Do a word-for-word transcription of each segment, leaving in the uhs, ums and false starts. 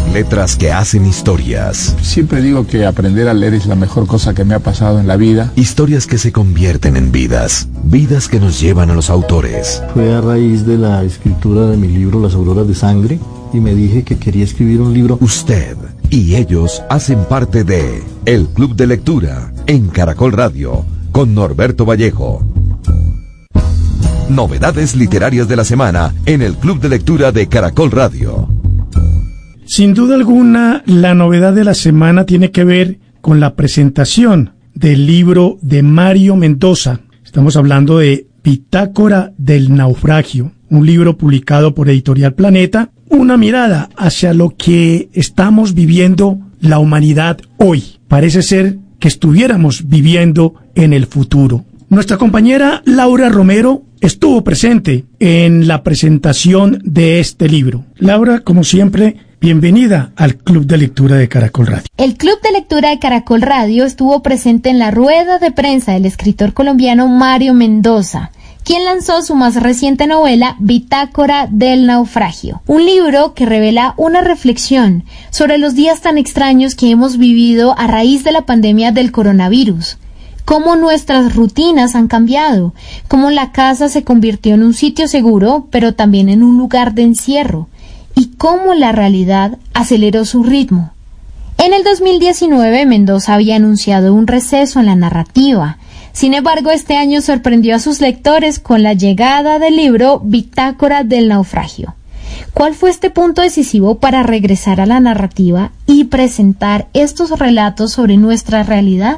letras que hacen historias. Siempre digo que aprender a leer es la mejor cosa que me ha pasado en la vida. Historias que se convierten en vidas. Vidas que nos llevan a los autores. Fue a raíz de la escritura de mi libro Las Auroras de Sangre y me dije que quería escribir un libro. Usted y ellos hacen parte de El Club de Lectura en Caracol Radio con Norberto Vallejo. Novedades literarias de la semana en el Club de Lectura de Caracol Radio. Sin duda alguna, la novedad de la semana tiene que ver con la presentación del libro de Mario Mendoza. Estamos hablando de Bitácora del Naufragio, un libro publicado por Editorial Planeta, una mirada hacia lo que estamos viviendo la humanidad hoy. Parece ser que estuviéramos viviendo en el futuro. Nuestra compañera Laura Romero estuvo presente en la presentación de este libro. Laura, como siempre, bienvenida al Club de Lectura de Caracol Radio. El Club de Lectura de Caracol Radio estuvo presente en la rueda de prensa del escritor colombiano Mario Mendoza, quien lanzó su más reciente novela, Bitácora del Naufragio, un libro que revela una reflexión sobre los días tan extraños que hemos vivido a raíz de la pandemia del coronavirus. Cómo nuestras rutinas han cambiado, cómo la casa se convirtió en un sitio seguro, pero también en un lugar de encierro, y cómo la realidad aceleró su ritmo. En el dos mil diecinueve, Mendoza había anunciado un receso en la narrativa. Sin embargo, este año sorprendió a sus lectores con la llegada del libro Bitácora del Naufragio. ¿Cuál fue este punto decisivo para regresar a la narrativa y presentar estos relatos sobre nuestra realidad?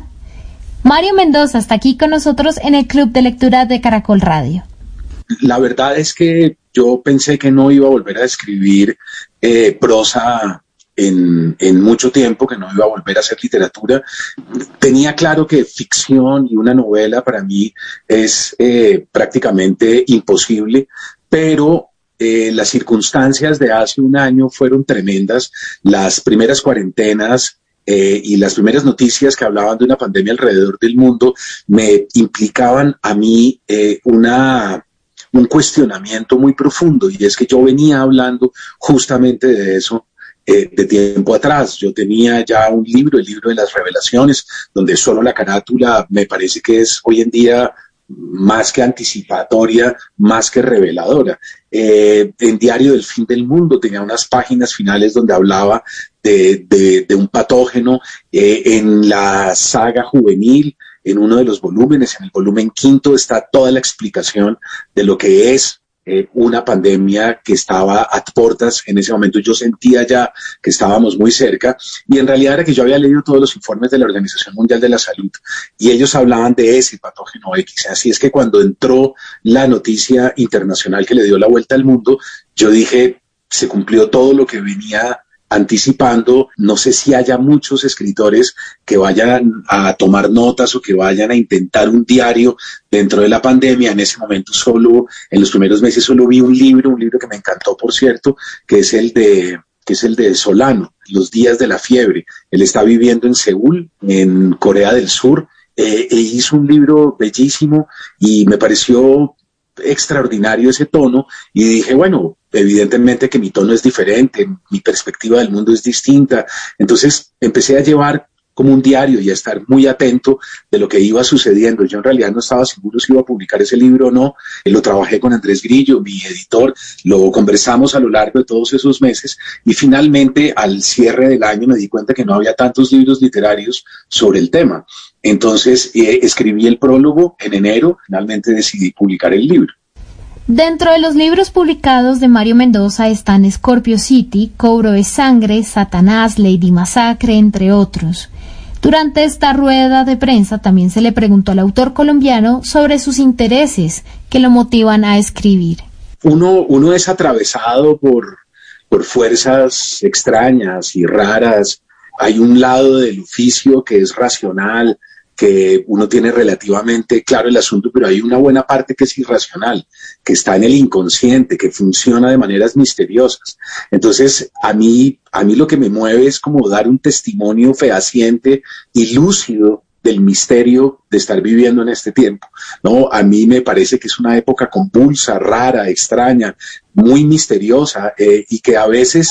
Mario Mendoza está aquí con nosotros en el Club de Lectura de Caracol Radio. La verdad es que yo pensé que no iba a volver a escribir eh, prosa en, en mucho tiempo, que no iba a volver a hacer literatura. Tenía claro que ficción y una novela para mí es eh, prácticamente imposible, pero eh, las circunstancias de hace un año fueron tremendas. Las primeras cuarentenas Eh, y las primeras noticias que hablaban de una pandemia alrededor del mundo me implicaban a mí eh, una, un cuestionamiento muy profundo, y es que yo venía hablando justamente de eso eh, de tiempo atrás. Yo tenía ya un libro, el libro de las revelaciones, donde solo la carátula me parece que es hoy en día más que anticipatoria, más que reveladora. Eh, en Diario del Fin del Mundo tenía unas páginas finales donde hablaba de, de, de un patógeno. Eh, en la saga juvenil, en uno de los volúmenes, en el volumen quinto, está toda la explicación de lo que es eh, una pandemia que estaba a puertas. En ese momento yo sentía ya que estábamos muy cerca, y en realidad era que yo había leído todos los informes de la Organización Mundial de la Salud y ellos hablaban de ese patógeno X. Así es que cuando entró la noticia internacional que le dio la vuelta al mundo, yo dije, se cumplió todo lo que venía anticipando. No sé si haya muchos escritores que vayan a tomar notas o que vayan a intentar un diario dentro de la pandemia. En ese momento solo, en los primeros meses solo vi un libro, un libro que me encantó, por cierto, que es el de, que es el de Solano, Los días de la fiebre. Él está viviendo en Seúl, en Corea del Sur, eh, e hizo un libro bellísimo y me pareció extraordinario ese tono, y dije, bueno, evidentemente que mi tono es diferente, mi perspectiva del mundo es distinta. Entonces empecé a llevar como un diario y a estar muy atento de lo que iba sucediendo. Yo en realidad no estaba seguro si iba a publicar ese libro o no. Lo trabajé con Andrés Grillo, mi editor, lo conversamos a lo largo de todos esos meses, y finalmente al cierre del año me di cuenta que no había tantos libros literarios sobre el tema. Entonces eh, escribí el prólogo en enero, finalmente decidí publicar el libro. Dentro de los libros publicados de Mario Mendoza están Scorpio City, Cobro de Sangre, Satanás, Lady Masacre, entre otros. Durante esta rueda de prensa también se le preguntó al autor colombiano sobre sus intereses que lo motivan a escribir. Uno, uno es atravesado por, por fuerzas extrañas y raras. Hay un lado del oficio que es racional, que uno tiene relativamente claro el asunto, pero hay una buena parte que es irracional, que está en el inconsciente, que funciona de maneras misteriosas. Entonces, a mí, a mí lo que me mueve es como dar un testimonio fehaciente y lúcido del misterio de estar viviendo en este tiempo, ¿no? A mí me parece que es una época convulsa, rara, extraña, muy misteriosa, eh, y que a veces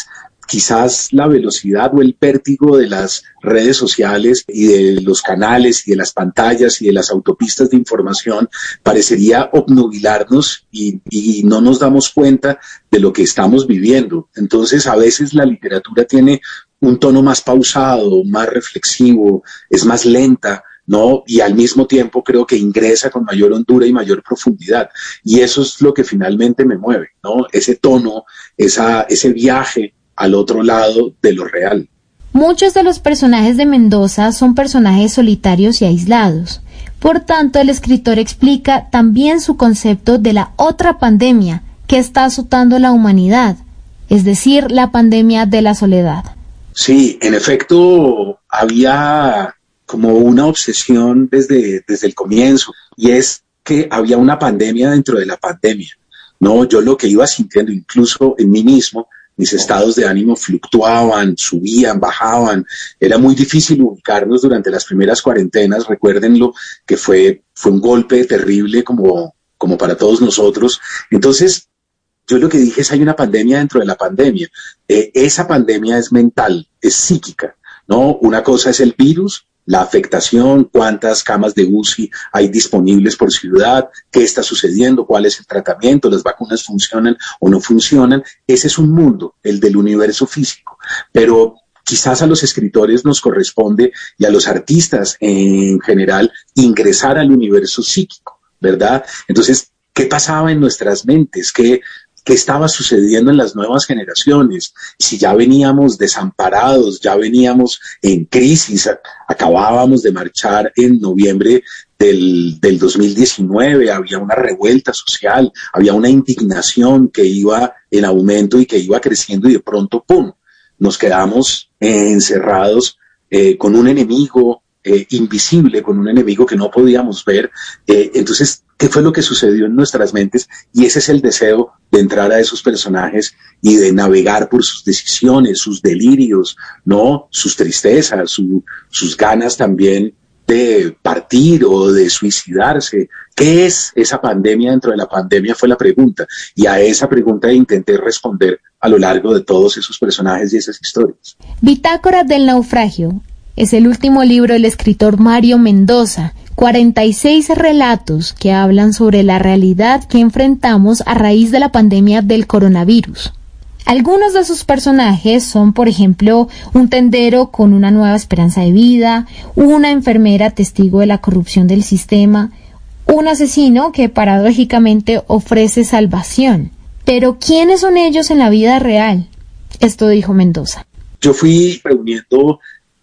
quizás la velocidad o el vértigo de las redes sociales y de los canales y de las pantallas y de las autopistas de información parecería obnubilarnos y, y no nos damos cuenta de lo que estamos viviendo. Entonces, a veces la literatura tiene un tono más pausado, más reflexivo, es más lenta, ¿no? Y al mismo tiempo creo que ingresa con mayor hondura y mayor profundidad. Y eso es lo que finalmente me mueve, ¿no? Ese tono, esa, ese viaje al otro lado de lo real. Muchos de los personajes de Mendoza son personajes solitarios y aislados. Por tanto, el escritor explica también su concepto de la otra pandemia que está azotando a la humanidad, es decir, la pandemia de la soledad. Sí, en efecto, había como una obsesión desde, desde el comienzo, y es que había una pandemia dentro de la pandemia, ¿no? Yo lo que iba sintiendo incluso en mí mismo, mis estados de ánimo fluctuaban, subían, bajaban. Era muy difícil ubicarnos durante las primeras cuarentenas. Recuérdenlo, que fue, fue un golpe terrible como, como para todos nosotros. Entonces, yo lo que dije es, hay una pandemia dentro de la pandemia. Eh, esa pandemia es mental, es psíquica, ¿no? Una cosa es el virus, la afectación, cuántas camas de U C I hay disponibles por ciudad, qué está sucediendo, cuál es el tratamiento, las vacunas funcionan o no funcionan. Ese es un mundo, el del universo físico. Pero quizás a los escritores nos corresponde, y a los artistas en general, ingresar al universo psíquico, ¿verdad? Entonces, ¿qué pasaba en nuestras mentes? ¿Qué ¿Qué estaba sucediendo en las nuevas generaciones? Si ya veníamos desamparados, ya veníamos en crisis, acabábamos de marchar en noviembre del, del dos mil diecinueve, había una revuelta social, había una indignación que iba en aumento y que iba creciendo, y de pronto, ¡pum!, nos quedamos encerrados eh, con un enemigo eh, invisible, con un enemigo que no podíamos ver. Eh, entonces, ¿qué fue lo que sucedió en nuestras mentes? Y ese es el deseo de entrar a esos personajes y de navegar por sus decisiones, sus delirios, ¿no? Sus tristezas, su, sus ganas también de partir o de suicidarse. ¿Qué es esa pandemia dentro de la pandemia? Fue la pregunta. Y a esa pregunta intenté responder a lo largo de todos esos personajes y esas historias. Bitácora del naufragio es el último libro del escritor Mario Mendoza. cuarenta y seis relatos que hablan sobre la realidad que enfrentamos a raíz de la pandemia del coronavirus. Algunos de sus personajes son, por ejemplo, un tendero con una nueva esperanza de vida, una enfermera testigo de la corrupción del sistema, un asesino que paradójicamente ofrece salvación. Pero, ¿quiénes son ellos en la vida real? Esto dijo Mendoza. Yo fui reuniendo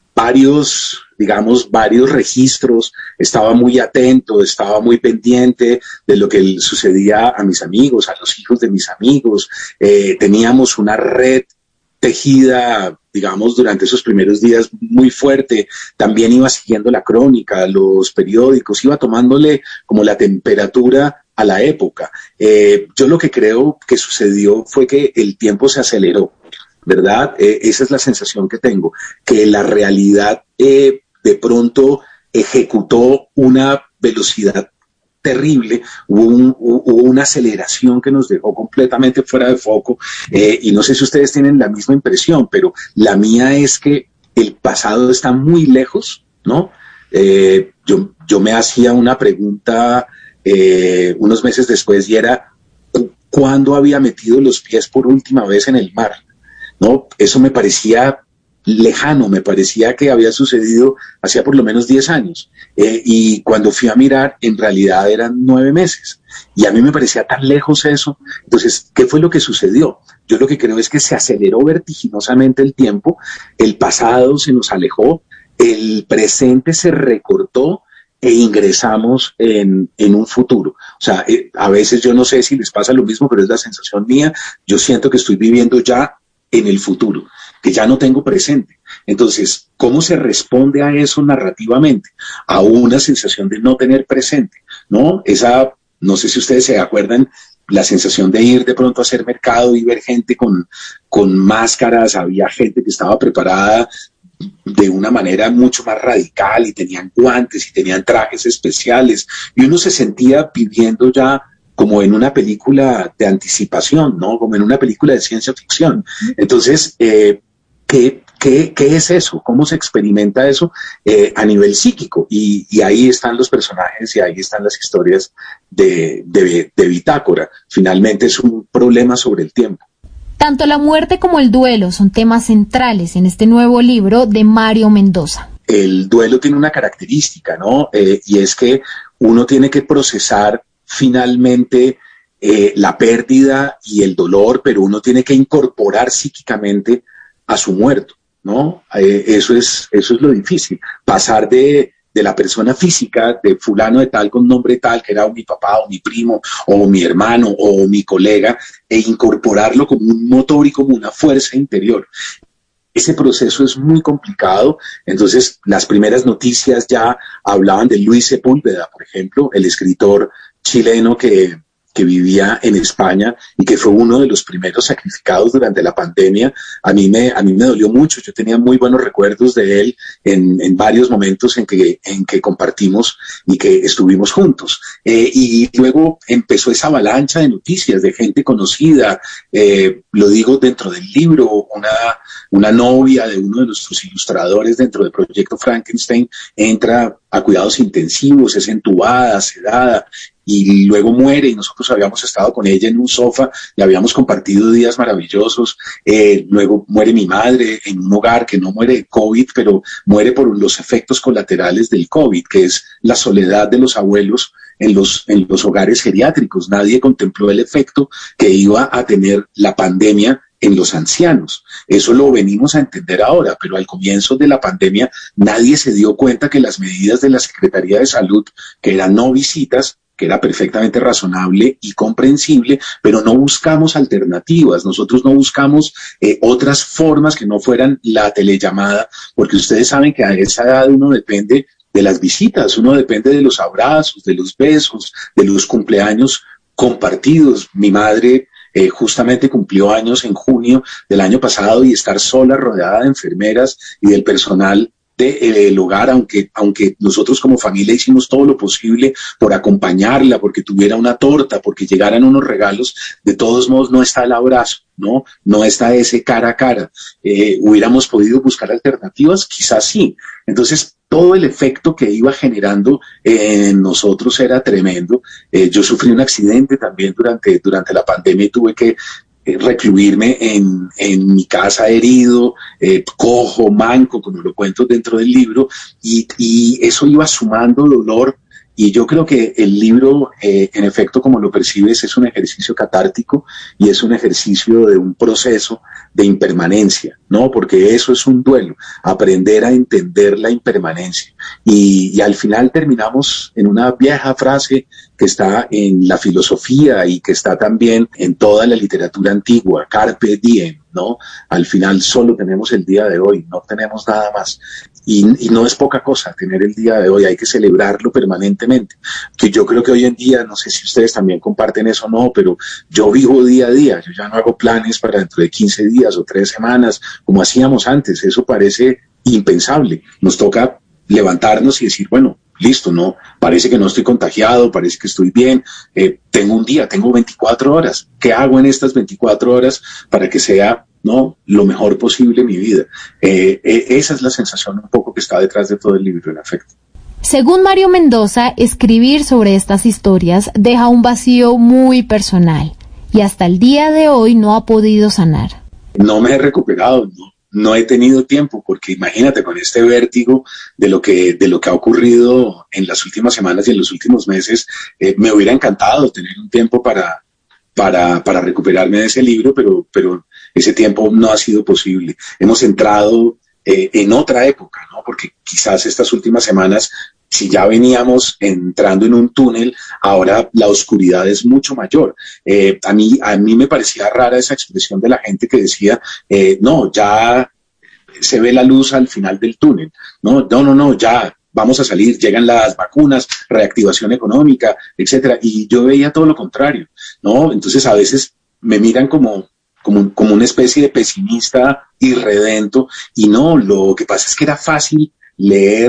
varios, digamos, varios registros, estaba muy atento, estaba muy pendiente de lo que sucedía a mis amigos, a los hijos de mis amigos. Eh, teníamos una red tejida, digamos, durante esos primeros días muy fuerte. También iba siguiendo la crónica, los periódicos, iba tomándole como la temperatura a la época. Eh, yo lo que creo que sucedió fue que el tiempo se aceleró, ¿verdad? Eh, esa es la sensación que tengo, que la realidad eh, de pronto ejecutó una velocidad terrible, hubo, un, hubo una aceleración que nos dejó completamente fuera de foco, eh, y no sé si ustedes tienen la misma impresión, pero la mía es que el pasado está muy lejos, ¿no? Eh, yo, yo me hacía una pregunta eh, unos meses después, y era, ¿cuándo había metido los pies por última vez en el mar? ¿No? Eso me parecía lejano, me parecía que había sucedido hacía por lo menos diez años. Eh, y cuando fui a mirar, en realidad eran nueve meses. Y a mí me parecía tan lejos eso. Entonces, ¿qué fue lo que sucedió? Yo lo que creo es que se aceleró vertiginosamente el tiempo, el pasado se nos alejó, el presente se recortó, e ingresamos en, en un futuro. O sea, eh, a veces yo no sé si les pasa lo mismo, pero es la sensación mía. Yo siento que estoy viviendo ya en el futuro, que ya no tengo presente. Entonces, ¿cómo se responde a eso narrativamente? A una sensación de no tener presente, ¿no? Esa, no sé si ustedes se acuerdan, la sensación de ir de pronto a hacer mercado y ver gente con, con máscaras, había gente que estaba preparada de una manera mucho más radical y tenían guantes y tenían trajes especiales, y uno se sentía viviendo ya como en una película de anticipación, ¿no? Como en una película de ciencia ficción. Entonces, eh, ¿qué, qué, ¿qué es eso? ¿Cómo se experimenta eso eh, a nivel psíquico? Y, y ahí están los personajes y ahí están las historias de, de, de Bitácora. Finalmente es un problema sobre el tiempo. Tanto la muerte como el duelo son temas centrales en este nuevo libro de Mario Mendoza. El duelo tiene una característica, ¿no? Eh, y es que uno tiene que procesar finalmente eh, la pérdida y el dolor, pero uno tiene que incorporar psíquicamente a su muerto, ¿no? Eh, eso es, eso es lo difícil, pasar de, de la persona física, de fulano de tal con nombre tal, que era mi papá o mi primo o mi hermano o mi colega, e incorporarlo como un motor y como una fuerza interior. Ese proceso es muy complicado. Entonces las primeras noticias ya hablaban de Luis Sepúlveda, por ejemplo, el escritor chileno que, que vivía en España y que fue uno de los primeros sacrificados durante la pandemia. A mí me, a mí me dolió mucho. Yo tenía muy buenos recuerdos de él en, en varios momentos en que, en que compartimos y que estuvimos juntos. Eh, y luego empezó esa avalancha de noticias de gente conocida. Eh, lo digo dentro del libro, una, una novia de uno de nuestros ilustradores dentro del proyecto Frankenstein entra a cuidados intensivos, es entubada, sedada, y luego muere, y nosotros habíamos estado con ella en un sofá y habíamos compartido días maravillosos. Eh, luego muere mi madre en un hogar que no muere de COVID, pero muere por los efectos colaterales del COVID, que es la soledad de los abuelos en los, en los hogares geriátricos. Nadie contempló el efecto que iba a tener la pandemia en los ancianos. Eso lo venimos a entender ahora, pero al comienzo de la pandemia nadie se dio cuenta que las medidas de la Secretaría de Salud, que eran no visitas, que era perfectamente razonable y comprensible, pero no buscamos alternativas, nosotros no buscamos eh, otras formas que no fueran la telellamada, porque ustedes saben que a esa edad uno depende de las visitas, uno depende de los abrazos, de los besos, de los cumpleaños compartidos. Mi madre eh, justamente cumplió años en junio del año pasado y estar sola, rodeada de enfermeras y del personal del hogar, aunque, aunque nosotros como familia hicimos todo lo posible por acompañarla, porque tuviera una torta, porque llegaran unos regalos, de todos modos no está el abrazo, ¿no? No está ese cara a cara. Eh, ¿Hubiéramos podido buscar alternativas? Quizás sí. Entonces, todo el efecto que iba generando en nosotros era tremendo. Eh, yo sufrí un accidente también durante, durante la pandemia y tuve que recluirme en, en mi casa herido, eh, cojo, manco, como lo cuento dentro del libro, y, y eso iba sumando dolor. Y yo creo que el libro, eh, en efecto, como lo percibes, es un ejercicio catártico y es un ejercicio de un proceso de impermanencia, ¿no? Porque eso es un duelo, aprender a entender la impermanencia. Y, y al final terminamos en una vieja frase que está en la filosofía y que está también en toda la literatura antigua, carpe diem, ¿no? Al final solo tenemos el día de hoy, no tenemos nada más. Y, y no es poca cosa tener el día de hoy, hay que celebrarlo permanentemente. Que yo creo que hoy en día, no sé si ustedes también comparten eso o no, pero yo vivo día a día, yo ya no hago planes para dentro de quince días o tres semanas, como hacíamos antes. Eso parece impensable. Nos toca levantarnos y decir, bueno, listo, no, parece que no estoy contagiado, parece que estoy bien, eh, tengo un día, tengo veinticuatro horas, ¿qué hago en estas veinticuatro horas para que sea, no, lo mejor posible mi vida? Eh, eh, esa es la sensación un poco que está detrás de todo el libro, en efecto. Según Mario Mendoza, escribir sobre estas historias deja un vacío muy personal y hasta el día de hoy no ha podido sanar. No me he recuperado, no. No he tenido tiempo, porque imagínate, con este vértigo de lo que, de lo que ha ocurrido en las últimas semanas y en los últimos meses, eh, me hubiera encantado tener un tiempo para, para, para recuperarme de ese libro, pero, pero ese tiempo no ha sido posible. Hemos entrado eh, en otra época, ¿no? Porque quizás estas últimas semanas, si ya veníamos entrando en un túnel, ahora la oscuridad es mucho mayor. Eh, a mí, a mí me parecía rara esa expresión de la gente que decía, eh, no, ya se ve la luz al final del túnel. No, no, no, no, ya vamos a salir, llegan las vacunas, reactivación económica, etcétera. Y yo veía todo lo contrario, ¿no? Entonces a veces me miran como, como, como una especie de pesimista irredento, y no, lo que pasa es que era fácil leer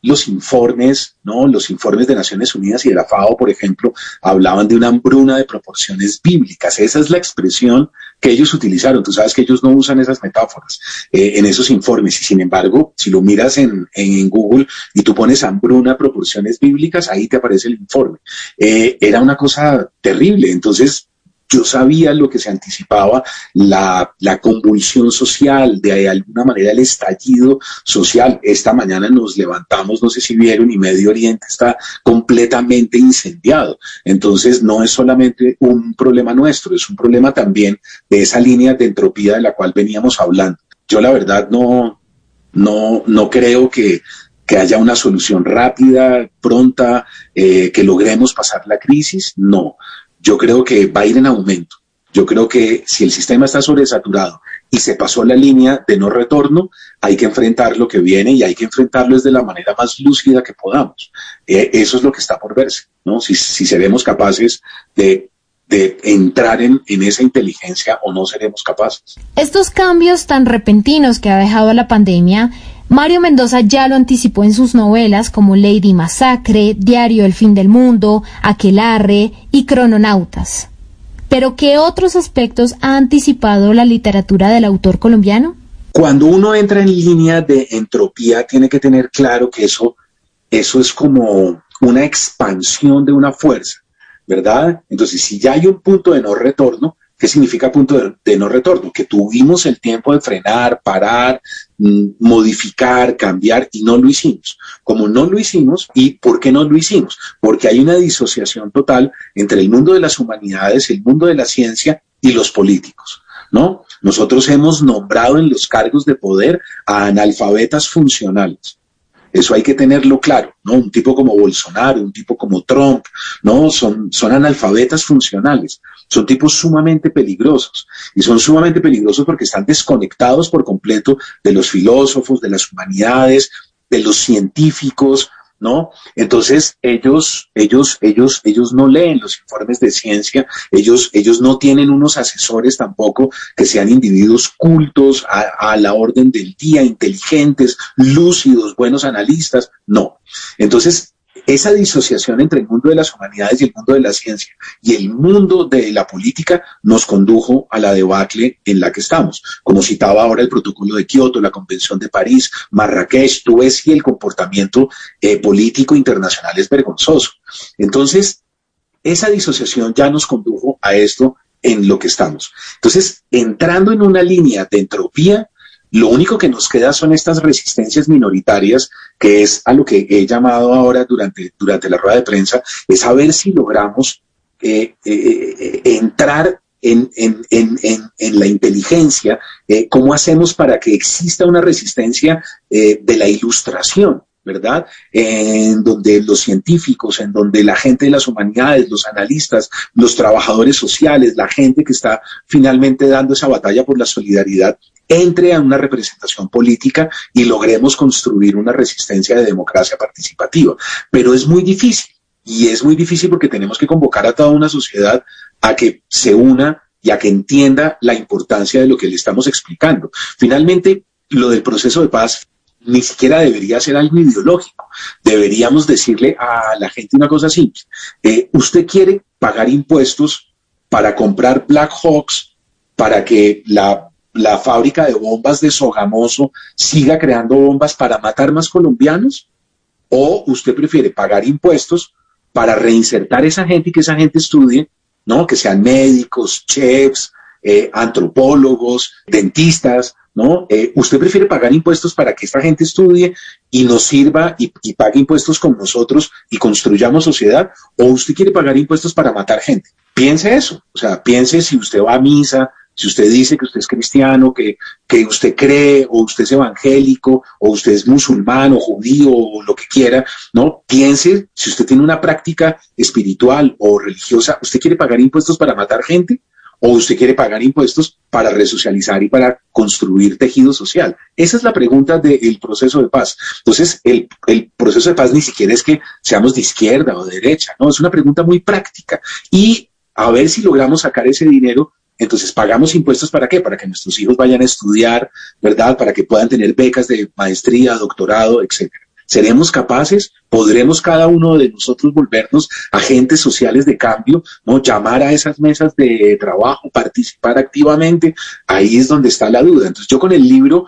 los informes, ¿no? Los informes de Naciones Unidas y de la FAO, por ejemplo, hablaban de una hambruna de proporciones bíblicas. Esa es la expresión que ellos utilizaron. Tú sabes que ellos no usan esas metáforas eh, en esos informes. Y sin embargo, si lo miras en, en Google y tú pones hambruna de proporciones bíblicas, ahí te aparece el informe. Eh, era una cosa terrible. Entonces, yo sabía lo que se anticipaba, la, la convulsión social, de alguna manera el estallido social. Esta mañana nos levantamos, no sé si vieron, y Medio Oriente está completamente incendiado. Entonces no es solamente un problema nuestro, es un problema también de esa línea de entropía de la cual veníamos hablando. Yo la verdad no, no, no creo que que haya una solución rápida, pronta, eh, que logremos pasar la crisis, no. Yo creo que va a ir en aumento. Yo creo que si el sistema está sobresaturado y se pasó la línea de no retorno, hay que enfrentar lo que viene y hay que enfrentarlo de la manera más lúcida que podamos. Eh, eso es lo que está por verse, ¿no? Si, si seremos capaces de, de entrar en, en esa inteligencia o no seremos capaces. Estos cambios tan repentinos que ha dejado la pandemia, Mario Mendoza ya lo anticipó en sus novelas como Lady Masacre, Diario El Fin del Mundo, Aquelarre y Crononautas. ¿Pero qué otros aspectos ha anticipado la literatura del autor colombiano? Cuando uno entra en línea de entropía, tiene que tener claro que eso, eso es como una expansión de una fuerza, ¿verdad? Entonces, si ya hay un punto de no retorno, ¿qué significa punto de, de no retorno? Que tuvimos el tiempo de frenar, parar, mm, modificar, cambiar, y no lo hicimos. Como no lo hicimos, ¿y por qué no lo hicimos? Porque hay una disociación total entre el mundo de las humanidades, el mundo de la ciencia y los políticos, ¿no? Nosotros hemos nombrado en los cargos de poder a analfabetas funcionales. Eso hay que tenerlo claro, ¿no? Un tipo como Bolsonaro, un tipo como Trump, ¿no? Son, son analfabetas funcionales. Son tipos sumamente peligrosos. Y son sumamente peligrosos porque están desconectados por completo de los filósofos, de las humanidades, de los científicos, ¿no? Entonces, ellos, ellos, ellos, ellos no leen los informes de ciencia, ellos, ellos no tienen unos asesores tampoco que sean individuos cultos a, a la orden del día, inteligentes, lúcidos, buenos analistas, no. Entonces, esa disociación entre el mundo de las humanidades y el mundo de la ciencia y el mundo de la política nos condujo a la debacle en la que estamos. Como citaba ahora el protocolo de Kioto, la Convención de París, Marrakech, tú ves que el comportamiento eh, político internacional es vergonzoso. Entonces, esa disociación ya nos condujo a esto en lo que estamos. Entonces, entrando en una línea de entropía, lo único que nos queda son estas resistencias minoritarias, que es a lo que he llamado ahora durante, durante la rueda de prensa, es a ver si logramos eh, eh, entrar en, en, en, en, en la inteligencia, eh, cómo hacemos para que exista una resistencia eh, de la ilustración, ¿verdad? En donde los científicos, en donde la gente de las humanidades, los analistas, los trabajadores sociales, la gente que está finalmente dando esa batalla por la solidaridad, entre a una representación política y logremos construir una resistencia de democracia participativa. Pero es muy difícil, y es muy difícil porque tenemos que convocar a toda una sociedad a que se una y a que entienda la importancia de lo que le estamos explicando. Finalmente, lo del proceso de paz ni siquiera debería ser algo ideológico. Deberíamos decirle a la gente una cosa simple. Eh, ¿Usted quiere pagar impuestos para comprar Black Hawks para que la la fábrica de bombas de Sogamoso siga creando bombas para matar más colombianos? ¿O usted prefiere pagar impuestos para reinsertar a esa gente y que esa gente estudie, ¿no? Que sean médicos, chefs, eh, antropólogos, dentistas, ¿no? Eh, ¿Usted prefiere pagar impuestos para que esta gente estudie y nos sirva y, y pague impuestos con nosotros y construyamos sociedad? ¿O usted quiere pagar impuestos para matar gente? Piense eso. O sea, piense si usted va a misa, si usted dice que usted es cristiano, que, que usted cree, o usted es evangélico, o usted es musulmán, o judío, o lo que quiera, ¿no? Piense si usted tiene una práctica espiritual o religiosa, ¿usted quiere pagar impuestos para matar gente? ¿O usted quiere pagar impuestos para resocializar y para construir tejido social? Esa es la pregunta del proceso de paz. Entonces, el, el proceso de paz ni siquiera es que seamos de izquierda o de derecha, ¿no? Es una pregunta muy práctica. Y a ver si logramos sacar ese dinero. Entonces, ¿pagamos impuestos para qué? Para que nuestros hijos vayan a estudiar, ¿verdad? Para que puedan tener becas de maestría, doctorado, etcétera. ¿Seremos capaces? ¿Podremos cada uno de nosotros volvernos agentes sociales de cambio? ¿No? Llamar a esas mesas de trabajo, participar activamente. Ahí es donde está la duda. Entonces yo con el libro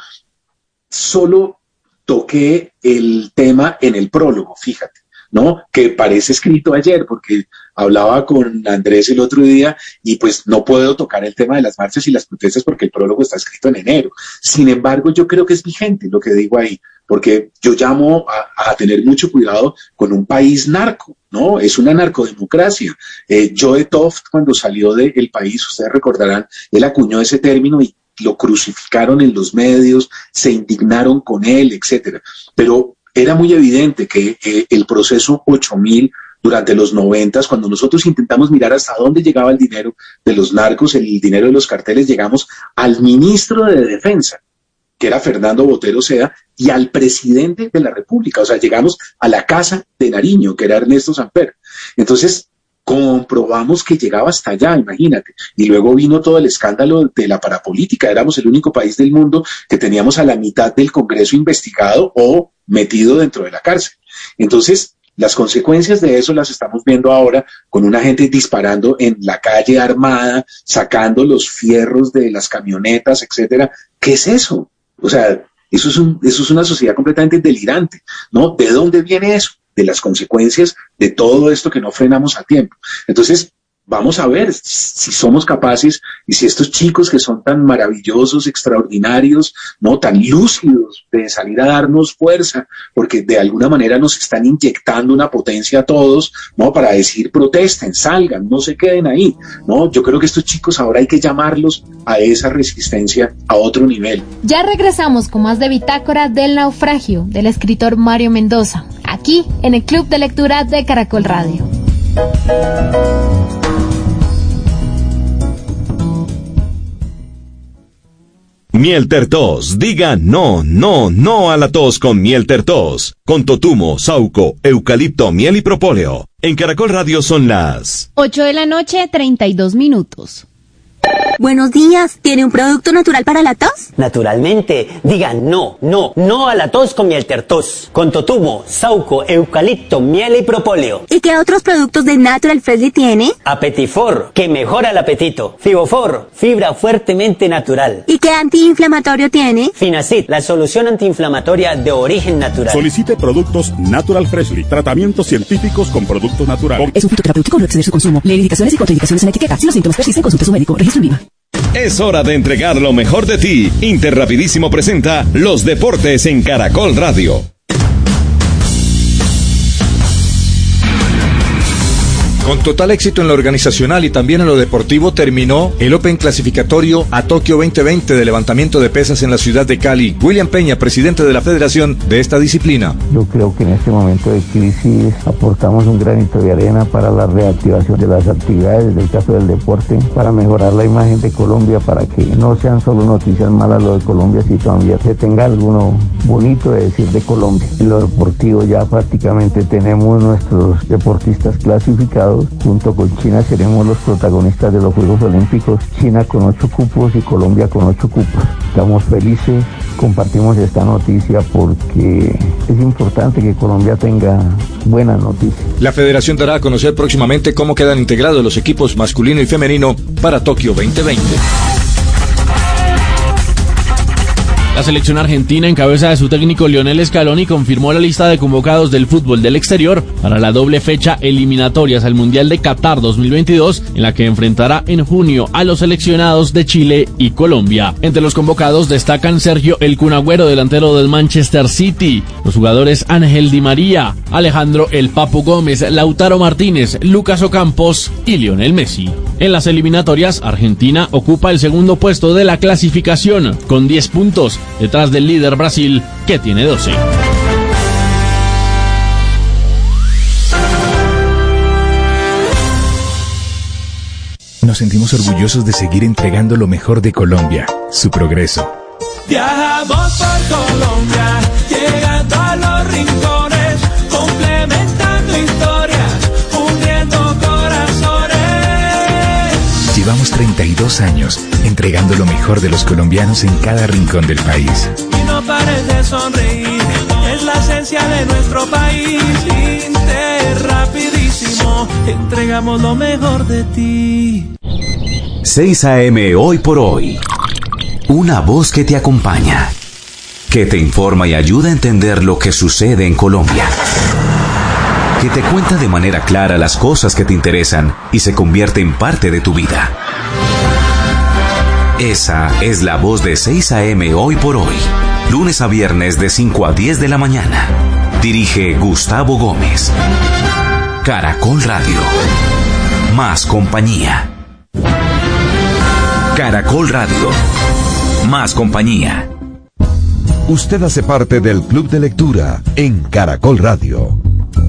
solo toqué el tema en el prólogo, fíjate, ¿no? Que parece escrito ayer, porque hablaba con Andrés el otro día y pues no puedo tocar el tema de las marchas y las protestas porque el prólogo está escrito en enero. Sin embargo, yo creo que es vigente lo que digo ahí, porque yo llamo a, a tener mucho cuidado con un país narco, ¿no? Es una narcodemocracia. Eh, Joe Toft, cuando salió del país, ustedes recordarán, él acuñó ese término y lo crucificaron en los medios, se indignaron con él, etcétera. Pero era muy evidente que eh, el proceso ocho mil durante los noventas, cuando nosotros intentamos mirar hasta dónde llegaba el dinero de los narcos, el dinero de los carteles, llegamos al ministro de Defensa, que era Fernando Botero Sea, y al presidente de la República. O sea, llegamos a la casa de Nariño, que era Ernesto Samper. Entonces, comprobamos que llegaba hasta allá, imagínate. Y luego vino todo el escándalo de la parapolítica. Éramos el único país del mundo que teníamos a la mitad del Congreso investigado o metido dentro de la cárcel. Entonces, las consecuencias de eso las estamos viendo ahora con una gente disparando en la calle armada, sacando los fierros de las camionetas, etcétera. ¿Qué es eso? O sea, eso es, un, eso es una sociedad completamente delirante, ¿no? ¿De dónde viene eso? De las consecuencias de todo esto que no frenamos a tiempo. Entonces, vamos a ver si somos capaces y si estos chicos que son tan maravillosos, extraordinarios, no tan lúcidos, de salir a darnos fuerza, porque de alguna manera nos están inyectando una potencia a todos, no, para decir protesten, salgan, no se queden ahí, no. Yo creo que estos chicos ahora hay que llamarlos a esa resistencia a otro nivel. Ya regresamos con más de Bitácora del Naufragio del escritor Mario Mendoza, aquí en el Club de Lectura de Caracol Radio. Mielter Tos, diga no, no, no a la tos con Mielter Tos, con totumo, sauco, eucalipto, miel y propóleo. En Caracol Radio son las ocho de la noche, treinta y dos minutos. Buenos días, ¿tiene un producto natural para la tos? Naturalmente, digan no, no, no a la tos con Mielter Tos, con totumo, sauco, eucalipto, miel y propóleo. ¿Y qué otros productos de Natural Freshly tiene? Apetifor, que mejora el apetito. Fibofor, fibra fuertemente natural. ¿Y qué antiinflamatorio tiene? Finacid, la solución antiinflamatoria de origen natural. Solicite productos Natural Freshly, tratamientos científicos con productos naturales. Es un fitoterapéutico, no exceder su consumo. Lee indicaciones y contraindicaciones en la etiqueta. Si los síntomas persisten, consulte a su médico. Registro en Viva. Es hora de entregar lo mejor de ti. Interrapidísimo presenta los deportes en Caracol Radio. Con total éxito en lo organizacional y también en lo deportivo terminó el Open clasificatorio a Tokio veinte veinte de levantamiento de pesas en la ciudad de Cali. William Peña, presidente de la federación de esta disciplina. Yo creo que en este momento de crisis aportamos un granito de arena para la reactivación de las actividades, del caso del deporte, para mejorar la imagen de Colombia, para que no sean solo noticias malas lo de Colombia, sino también se tenga alguno bonito de decir de Colombia. En lo deportivo ya prácticamente tenemos nuestros deportistas clasificados. Junto con China seremos los protagonistas de los Juegos Olímpicos, China con ocho cupos y Colombia con ocho cupos. Estamos felices, compartimos esta noticia porque es importante que Colombia tenga buenas noticias. La federación dará a conocer próximamente cómo quedan integrados los equipos masculino y femenino para Tokio veinte veinte. La selección argentina, en cabeza de su técnico Lionel Scaloni, confirmó la lista de convocados del fútbol del exterior para la doble fecha eliminatorias al Mundial de Qatar dos mil veintidós, en la que enfrentará en junio a los seleccionados de Chile y Colombia. Entre los convocados destacan Sergio El Kun Agüero, delantero del Manchester City, los jugadores Ángel Di María, Alejandro El Papu Gómez, Lautaro Martínez, Lucas Ocampos y Lionel Messi. En las eliminatorias, Argentina ocupa el segundo puesto de la clasificación con diez puntos, detrás del líder Brasil, que tiene doce. Nos sentimos orgullosos de seguir entregando lo mejor de Colombia, su progreso. Viajamos por Colombia, llegando a los rincones, complementando historias, uniendo corazones. Llevamos treinta y dos años entregando lo mejor de los colombianos en cada rincón del país. no pares de sonreír. Es la esencia de nuestro país. Inter, rapidísimo, entregamos lo mejor de ti. seis a eme Hoy por Hoy. Una voz que te acompaña, que te informa y ayuda a entender lo que sucede en Colombia, que te cuenta de manera clara las cosas que te interesan y se convierte en parte de tu vida. Esa es la voz de seis a eme Hoy por Hoy, lunes a viernes de cinco a diez de la mañana. Dirige Gustavo Gómez. Caracol Radio. Más compañía. Caracol Radio. Más compañía. Usted hace parte del Club de Lectura en Caracol Radio.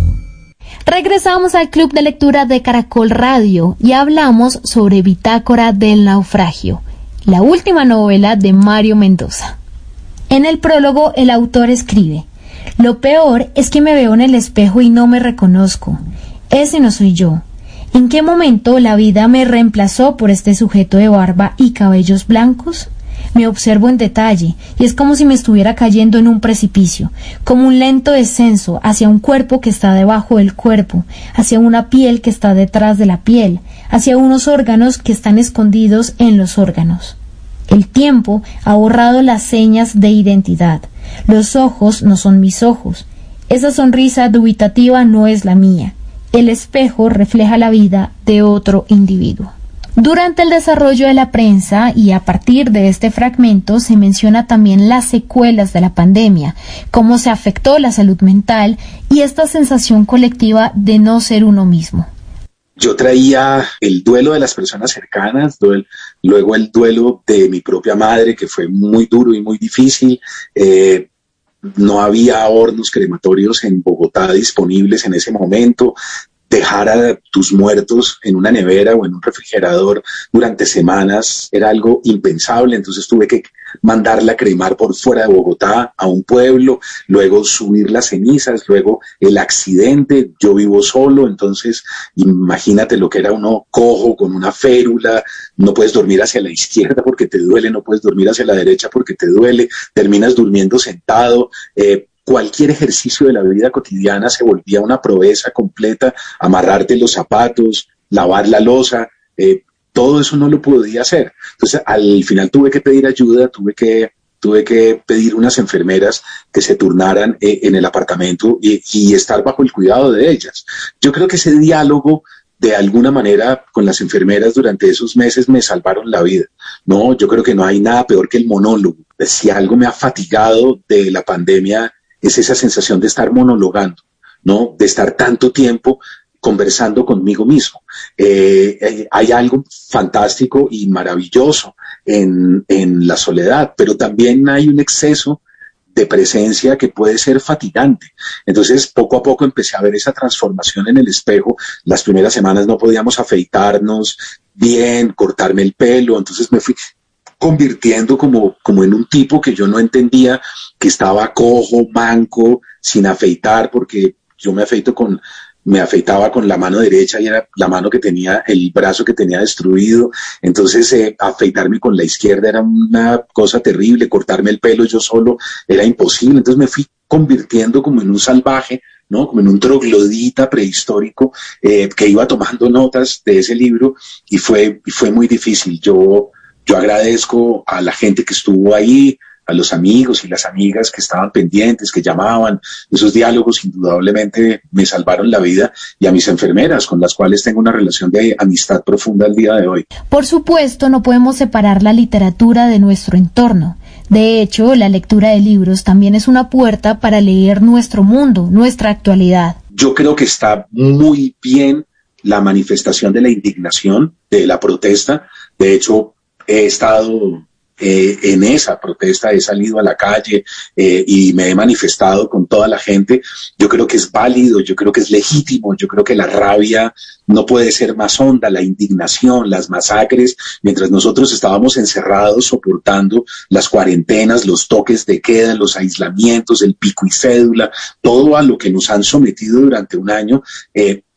Regresamos al Club de Lectura de Caracol Radio y hablamos sobre Bitácora del Naufragio, la última novela de Mario Mendoza. En el prólogo, el autor escribe: lo peor es que me veo en el espejo y no me reconozco. Ese no soy yo. ¿En qué momento la vida me reemplazó por este sujeto de barba y cabellos blancos? Me observo en detalle y es como si me estuviera cayendo en un precipicio, como un lento descenso hacia un cuerpo que está debajo del cuerpo, hacia una piel que está detrás de la piel, hacia unos órganos que están escondidos en los órganos. El tiempo ha borrado las señas de identidad. Los ojos no son mis ojos. Esa sonrisa dubitativa no es la mía. El espejo refleja la vida de otro individuo. Durante el desarrollo de la prensa y a partir de este fragmento se menciona también las secuelas de la pandemia, cómo se afectó la salud mental y esta sensación colectiva de no ser uno mismo. Yo traía el duelo de las personas cercanas, duel, luego el duelo de mi propia madre, que fue muy duro y muy difícil. Eh, no había hornos crematorios en Bogotá disponibles en ese momento. Dejar a tus muertos en una nevera o en un refrigerador durante semanas era algo impensable, entonces tuve que mandarla a cremar por fuera de Bogotá a un pueblo, luego subir las cenizas, luego el accidente. Yo vivo solo, entonces imagínate lo que era uno cojo con una férula, no puedes dormir hacia la izquierda porque te duele, no puedes dormir hacia la derecha porque te duele, terminas durmiendo sentado. eh, Cualquier ejercicio de la vida cotidiana se volvía una proeza completa, amarrarte los zapatos, lavar la loza, eh, todo eso no lo podía hacer. Entonces, al final tuve que pedir ayuda, tuve que, tuve que pedir unas enfermeras que se turnaran eh, en el apartamento y, y estar bajo el cuidado de ellas. Yo creo que ese diálogo, de alguna manera, con las enfermeras durante esos meses me salvaron la vida. No, yo creo que no hay nada peor que el monólogo. Si algo me ha fatigado de la pandemia, es esa sensación de estar monologando, ¿no? De estar tanto tiempo conversando conmigo mismo. Eh, eh, hay algo fantástico y maravilloso en, en la soledad, pero también hay un exceso de presencia que puede ser fatigante. Entonces, poco a poco empecé a ver esa transformación en el espejo. Las primeras semanas no podíamos afeitarnos bien, cortarme el pelo, entonces me fui convirtiendo como, como en un tipo que yo no entendía, que estaba cojo, manco, sin afeitar, porque yo me afeito con, me afeitaba con la mano derecha y era la mano que tenía, el brazo que tenía destruido. Entonces eh, afeitarme con la izquierda era una cosa terrible, cortarme el pelo yo solo era imposible. Entonces me fui convirtiendo como en un salvaje, ¿no? Como en un troglodita prehistórico eh, que iba tomando notas de ese libro y fue, y fue muy difícil. Yo Yo agradezco a la gente que estuvo ahí, a los amigos y las amigas que estaban pendientes, que llamaban. Esos diálogos indudablemente me salvaron la vida, y a mis enfermeras, con las cuales tengo una relación de amistad profunda al día de hoy. Por supuesto, no podemos separar la literatura de nuestro entorno. De hecho, la lectura de libros también es una puerta para leer nuestro mundo, nuestra actualidad. Yo creo que está muy bien la manifestación de la indignación, de la protesta. De hecho, he estado eh, en esa protesta, he salido a la calle eh, y me he manifestado con toda la gente. Yo creo que es válido, yo creo que es legítimo, yo creo que la rabia no puede ser más honda, la indignación, las masacres, mientras nosotros estábamos encerrados soportando las cuarentenas, los toques de queda, los aislamientos, el pico y cédula, todo a lo que nos han sometido durante un año. Eh,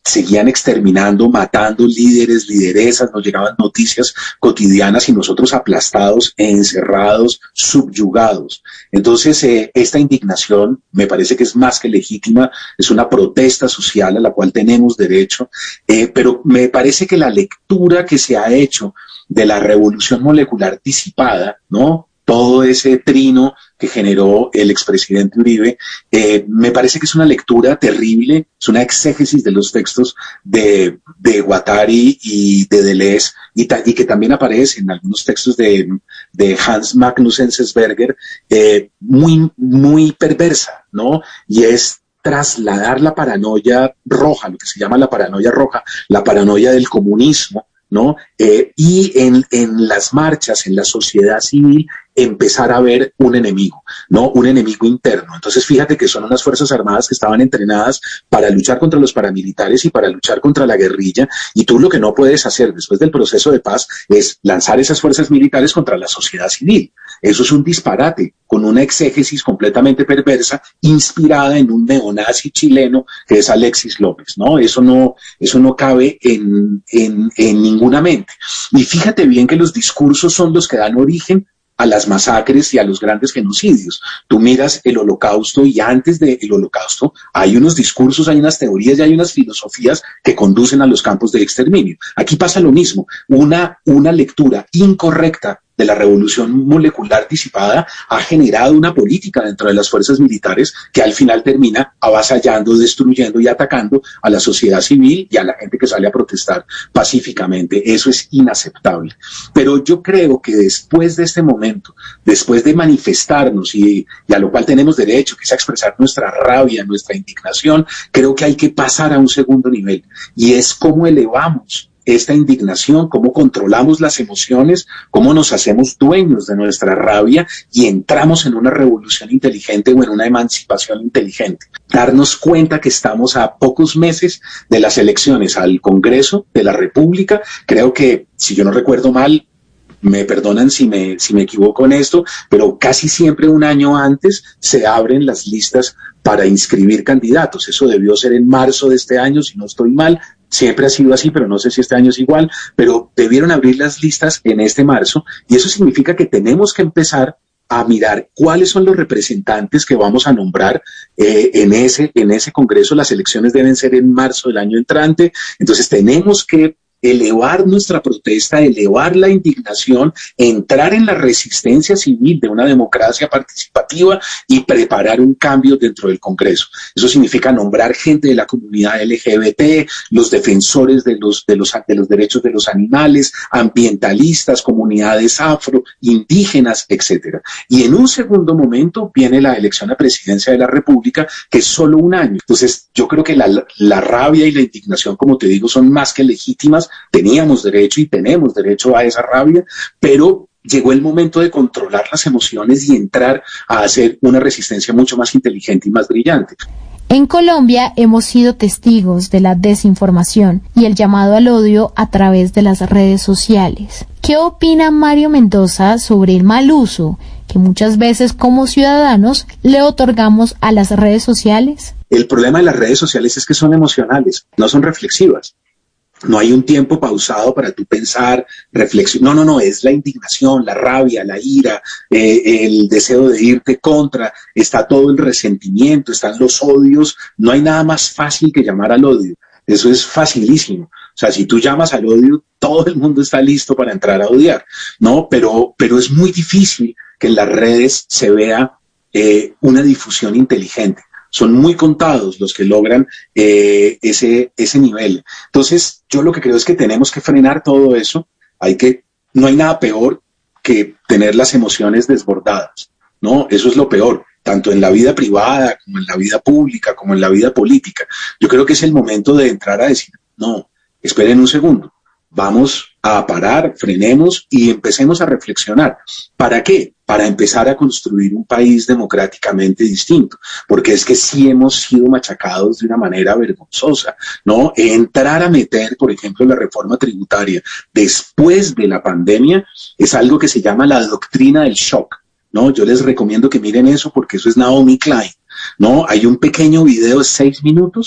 seguían exterminando, matando líderes, lideresas, nos llegaban noticias cotidianas y nosotros aplastados, encerrados, subyugados. Entonces, eh, esta indignación me parece que es más que legítima, es una protesta social a la cual tenemos derecho, eh, pero me parece que la lectura que se ha hecho de la revolución molecular disipada, ¿no?, todo ese trino que generó el expresidente Uribe, eh, me parece que es una lectura terrible, es una exégesis de los textos de, de Guattari y de Deleuze, y, ta, y que también aparece en algunos textos de, de Hans Magnus Enzensberger, eh, muy, muy perversa, ¿no? Y es trasladar la paranoia roja, lo que se llama la paranoia roja, la paranoia del comunismo, ¿no? Eh, y en, en las marchas, en la sociedad civil, empezar a ver un enemigo, ¿no? Un enemigo interno. Entonces, fíjate que son unas fuerzas armadas que estaban entrenadas para luchar contra los paramilitares y para luchar contra la guerrilla, y tú lo que no puedes hacer después del proceso de paz es lanzar esas fuerzas militares contra la sociedad civil. Eso es un disparate, con una exégesis completamente perversa, inspirada en un neonazi chileno que es Alexis López, ¿no? Eso no, eso no cabe en, en, en ninguna mente. Y fíjate bien que los discursos son los que dan origen a las masacres y a los grandes genocidios. Tú miras el Holocausto y antes del Holocausto hay unos discursos, hay unas teorías y hay unas filosofías que conducen a los campos de exterminio. Aquí pasa lo mismo, una, una lectura incorrecta de la revolución molecular disipada ha generado una política dentro de las fuerzas militares que al final termina avasallando, destruyendo y atacando a la sociedad civil y a la gente que sale a protestar pacíficamente. Eso es inaceptable. Pero yo creo que después de este momento, después de manifestarnos y, y a lo cual tenemos derecho, que es a expresar nuestra rabia, nuestra indignación, creo que hay que pasar a un segundo nivel, y es cómo elevamos esta indignación, cómo controlamos las emociones, cómo nos hacemos dueños de nuestra rabia y entramos en una revolución inteligente o en una emancipación inteligente. Darnos cuenta que estamos a pocos meses de las elecciones al Congreso de la República. Creo que, si yo no recuerdo mal, me perdonan si me, si me equivoco en esto, pero casi siempre un año antes se abren las listas para inscribir candidatos. Eso debió ser en marzo de este año, si no estoy mal. Siempre ha sido así, pero no sé si este año es igual, pero debieron abrir las listas en este marzo, y eso significa que tenemos que empezar a mirar cuáles son los representantes que vamos a nombrar eh, en ese, en ese Congreso. Las elecciones deben ser en marzo del año entrante, entonces tenemos que elevar nuestra protesta, elevar la indignación, entrar en la resistencia civil de una democracia participativa y preparar un cambio dentro del Congreso. Eso significa nombrar gente de la comunidad L G B T, los defensores de los, de los, de los derechos de los animales, ambientalistas, comunidades afro, indígenas, etcétera. Y en un segundo momento viene la elección a presidencia de la República, que es solo un año. Entonces, yo creo que la, la rabia y la indignación, como te digo, son más que legítimas. Teníamos derecho y tenemos derecho a esa rabia, pero llegó el momento de controlar las emociones y entrar a hacer una resistencia mucho más inteligente y más brillante. En Colombia hemos sido testigos de la desinformación y el llamado al odio a través de las redes sociales. ¿Qué opina Mario Mendoza sobre el mal uso que muchas veces como ciudadanos le otorgamos a las redes sociales? El problema de las redes sociales es que son emocionales, no son reflexivas. No hay un tiempo pausado para tú pensar, reflexionar. No, no, no, es la indignación, la rabia, la ira, eh, el deseo de irte contra, está todo el resentimiento, están los odios. No hay nada más fácil que llamar al odio. Eso es facilísimo. O sea, si tú llamas al odio, todo el mundo está listo para entrar a odiar, ¿no? Pero, pero es muy difícil que en las redes se vea eh, una difusión inteligente. Son muy contados los que logran eh, ese, ese nivel. Entonces, yo lo que creo es que tenemos que frenar todo eso. Hay que, no hay nada peor que tener las emociones desbordadas, ¿no? Eso es lo peor, tanto en la vida privada, como en la vida pública, como en la vida política. Yo creo que es el momento de entrar a decir, no, esperen un segundo, vamos a parar, frenemos y empecemos a reflexionar. ¿Para qué? Para empezar a construir un país democráticamente distinto, porque es que sí hemos sido machacados de una manera vergonzosa, ¿no? Entrar a meter, por ejemplo, la reforma tributaria después de la pandemia es algo que se llama la doctrina del shock, ¿no? Yo les recomiendo que miren eso porque eso es Naomi Klein, ¿no? Hay un pequeño video de seis minutos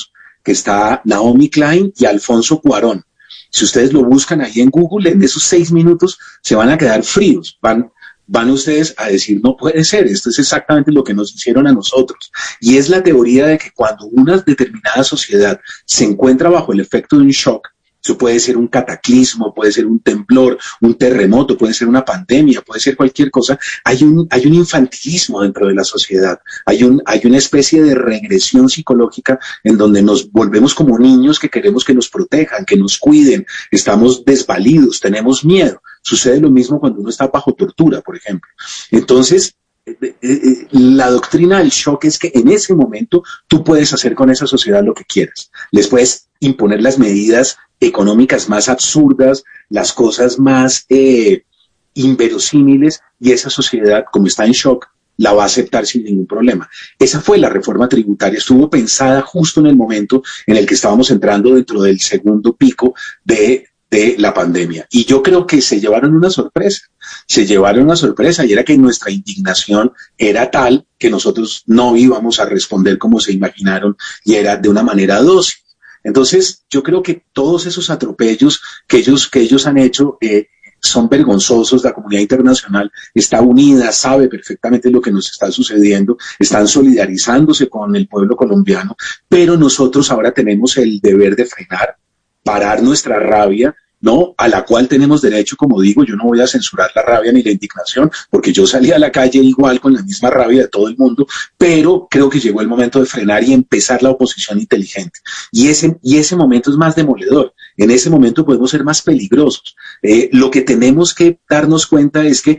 que está Naomi Klein y Alfonso Cuarón. Si ustedes lo buscan ahí en Google, en esos seis minutos se van a quedar fríos, van, van ustedes a decir, no puede ser, esto es exactamente lo que nos hicieron a nosotros. Y es la teoría de que cuando una determinada sociedad se encuentra bajo el efecto de un shock, eso puede ser un cataclismo, puede ser un temblor, un terremoto, puede ser una pandemia, puede ser cualquier cosa. Hay un, hay un infantilismo dentro de la sociedad, hay, un, hay una especie de regresión psicológica en donde nos volvemos como niños que queremos que nos protejan, que nos cuiden, estamos desvalidos, tenemos miedo. Sucede lo mismo cuando uno está bajo tortura, por ejemplo. Entonces, Eh, eh, la doctrina del shock es que en ese momento tú puedes hacer con esa sociedad lo que quieras. Les puedes imponer las medidas económicas más absurdas, las cosas más eh, inverosímiles, y esa sociedad, como está en shock, la va a aceptar sin ningún problema. Esa fue la reforma tributaria, estuvo pensada justo en el momento en el que estábamos entrando dentro del segundo pico de de la pandemia. Y yo creo que se llevaron una sorpresa, se llevaron una sorpresa y era que nuestra indignación era tal que nosotros no íbamos a responder como se imaginaron y era de una manera dócil. Entonces yo creo que todos esos atropellos que ellos, que ellos han hecho eh, son vergonzosos. La comunidad internacional está unida, sabe perfectamente lo que nos está sucediendo, están solidarizándose con el pueblo colombiano, pero nosotros ahora tenemos el deber de frenar, parar nuestra rabia, ¿no? A la cual tenemos derecho, como digo, yo no voy a censurar la rabia ni la indignación, porque yo salí a la calle igual con la misma rabia de todo el mundo, pero creo que llegó el momento de frenar y empezar la oposición inteligente. Y ese, y ese momento es más demoledor, en ese momento podemos ser más peligrosos. Eh, lo que tenemos que darnos cuenta es que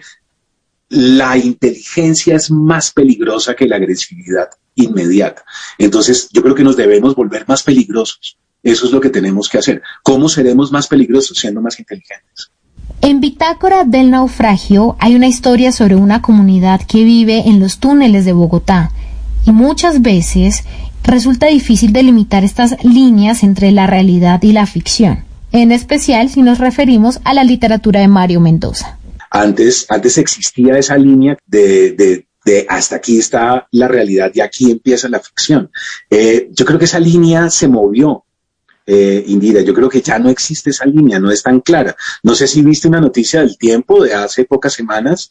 la inteligencia es más peligrosa que la agresividad inmediata. Entonces, yo creo que nos debemos volver más peligrosos. Eso es lo que tenemos que hacer. ¿Cómo seremos más peligrosos? Siendo más inteligentes. En Bitácora del Naufragio hay una historia sobre una comunidad que vive en los túneles de Bogotá y muchas veces resulta difícil delimitar estas líneas entre la realidad y la ficción, en especial si nos referimos a la literatura de Mario Mendoza. Antes, antes existía esa línea de... de de hasta aquí está la realidad y aquí empieza la ficción. Eh, yo creo que esa línea se movió. Eh, Indira, yo creo que ya no existe esa línea, no es tan clara. No sé si viste una noticia del Tiempo de hace pocas semanas